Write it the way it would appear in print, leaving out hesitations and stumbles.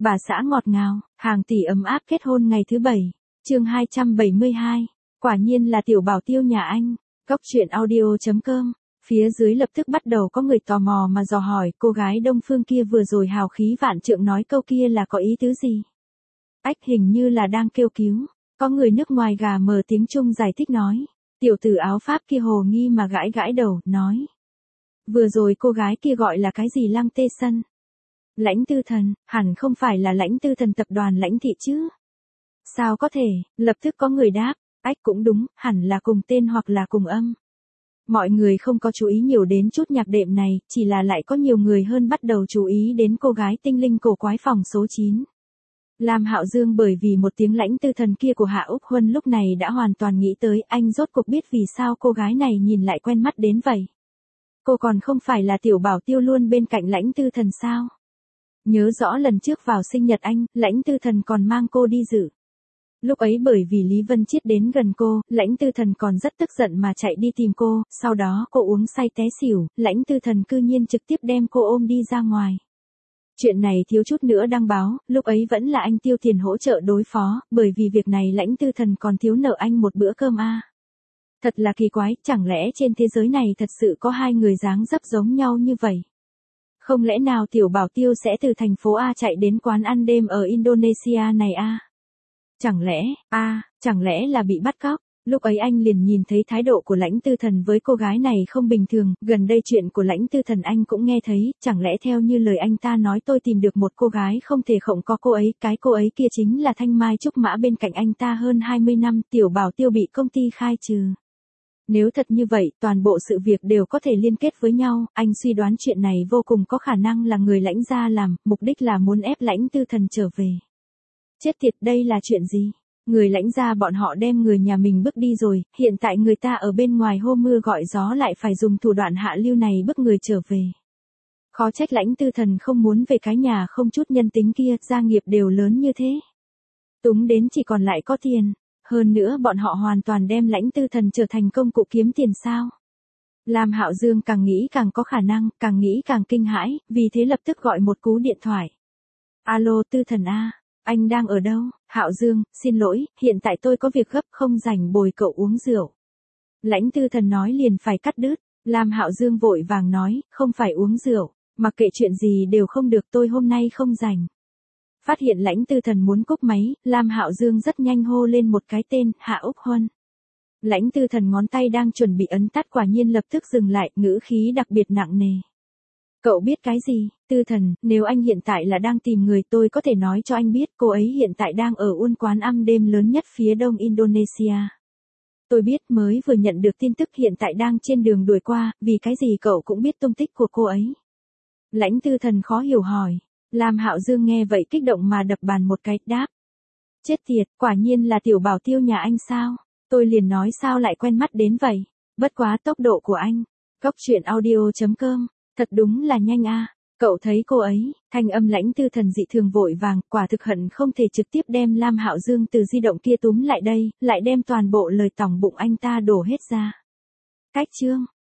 Bà xã ngọt ngào, hàng tỷ ấm áp kết hôn ngày thứ 7. Chương 272. Quả nhiên là tiểu bảo tiêu nhà anh. Cốc truyện audio.com. Phía dưới lập tức bắt đầu có người tò mò mà dò hỏi cô gái Đông Phương kia vừa rồi hào khí vạn trượng nói câu kia là có ý tứ gì. Ách hình như là đang kêu cứu. Có người nước ngoài gà mờ tiếng Trung giải thích nói. Tiểu tử áo Pháp kia hồ nghi mà gãi gãi đầu, nói. Vừa rồi cô gái kia gọi là cái gì Lăng Tê Sân? Lãnh Tư Thần, hẳn không phải là Lãnh Tư Thần tập đoàn Lãnh Thị chứ? Sao có thể, lập tức có người đáp, ách cũng đúng, hẳn là cùng tên hoặc là cùng âm. Mọi người không có chú ý nhiều đến chút nhạc đệm này, chỉ là lại có nhiều người hơn bắt đầu chú ý đến cô gái tinh linh cổ quái phòng số 9. Lam Hạo Dương bởi vì một tiếng Lãnh Tư Thần kia của Hạ Úc Huân lúc này đã hoàn toàn nghĩ tới anh rốt cuộc biết vì sao cô gái này nhìn lại quen mắt đến vậy. Cô còn không phải là tiểu bảo tiêu luôn bên cạnh Lãnh Tư Thần sao? Nhớ rõ lần trước vào sinh nhật anh, Lãnh Tư Thần còn mang cô đi dự. Lúc ấy bởi vì Lý Vân Chiết đến gần cô, Lãnh Tư Thần còn rất tức giận mà chạy đi tìm cô, sau đó cô uống say té xỉu, Lãnh Tư Thần cư nhiên trực tiếp đem cô ôm đi ra ngoài. Chuyện này thiếu chút nữa đăng báo, lúc ấy vẫn là anh tiêu tiền hỗ trợ đối phó, bởi vì việc này Lãnh Tư Thần còn thiếu nợ anh một bữa cơm a. Thật là kỳ quái, chẳng lẽ trên thế giới này thật sự có hai người dáng dấp giống nhau như vậy? Không lẽ nào tiểu bảo tiêu sẽ từ thành phố A chạy đến quán ăn đêm ở Indonesia này a? Chẳng lẽ là bị bắt cóc? Lúc ấy anh liền nhìn thấy thái độ của Lãnh Tư Thần với cô gái này không bình thường, gần đây chuyện của Lãnh Tư Thần anh cũng nghe thấy, chẳng lẽ theo như lời anh ta nói tôi tìm được một cô gái không thể không có cô ấy, cái cô ấy kia chính là Thanh Mai Trúc Mã bên cạnh anh ta hơn 20 năm, tiểu bảo tiêu bị công ty khai trừ. Nếu thật như vậy, toàn bộ sự việc đều có thể liên kết với nhau, anh suy đoán chuyện này vô cùng có khả năng là người Lãnh gia làm, mục đích là muốn ép Lãnh Tư Thần trở về. Chết tiệt, đây là chuyện gì? Người Lãnh gia bọn họ đem người nhà mình bức đi rồi, hiện tại người ta ở bên ngoài hô mưa gọi gió lại phải dùng thủ đoạn hạ lưu này bức người trở về. Khó trách Lãnh Tư Thần không muốn về cái nhà không chút nhân tính kia, gia nghiệp đều lớn như thế. Túng đến chỉ còn lại có tiền. Hơn nữa bọn họ hoàn toàn đem Lãnh Tư Thần trở thành công cụ kiếm tiền sao. Lam Hạo Dương càng nghĩ càng có khả năng, càng nghĩ càng kinh hãi, vì thế lập tức gọi một cú điện thoại. Alo Tư Thần a, anh đang ở đâu? Hạo Dương, xin lỗi, hiện tại tôi có việc gấp không rảnh bồi cậu uống rượu. Lãnh Tư Thần nói liền phải cắt đứt. Lam Hạo Dương vội vàng nói, không phải uống rượu, mặc kệ chuyện gì đều không được, tôi hôm nay không rảnh. Phát hiện Lãnh Tư Thần muốn cúp máy, Lam Hạo Dương rất nhanh hô lên một cái tên, Hạ Úc Huân. Lãnh Tư Thần ngón tay đang chuẩn bị ấn tắt quả nhiên lập tức dừng lại, ngữ khí đặc biệt nặng nề. Cậu biết cái gì, Tư Thần, nếu anh hiện tại là đang tìm người tôi có thể nói cho anh biết cô ấy hiện tại đang ở quán ăn đêm lớn nhất phía đông Indonesia. Tôi biết mới vừa nhận được tin tức hiện tại đang trên đường đuổi qua, vì cái gì cậu cũng biết tung tích của cô ấy. Lãnh Tư Thần khó hiểu hỏi. Lam Hạo Dương nghe vậy kích động mà đập bàn một cái, đáp. Chết tiệt, quả nhiên là tiểu bảo tiêu nhà anh sao? Tôi liền nói sao lại quen mắt đến vậy? Bất quá tốc độ của anh. Cốc truyện audio.com, thật đúng là nhanh a. Cậu thấy cô ấy, thanh âm Lãnh Tư Thần dị thường vội vàng, quả thực hận không thể trực tiếp đem Lam Hạo Dương từ di động kia túm lại đây, lại đem toàn bộ lời tòng bụng anh ta đổ hết ra. Cách chương.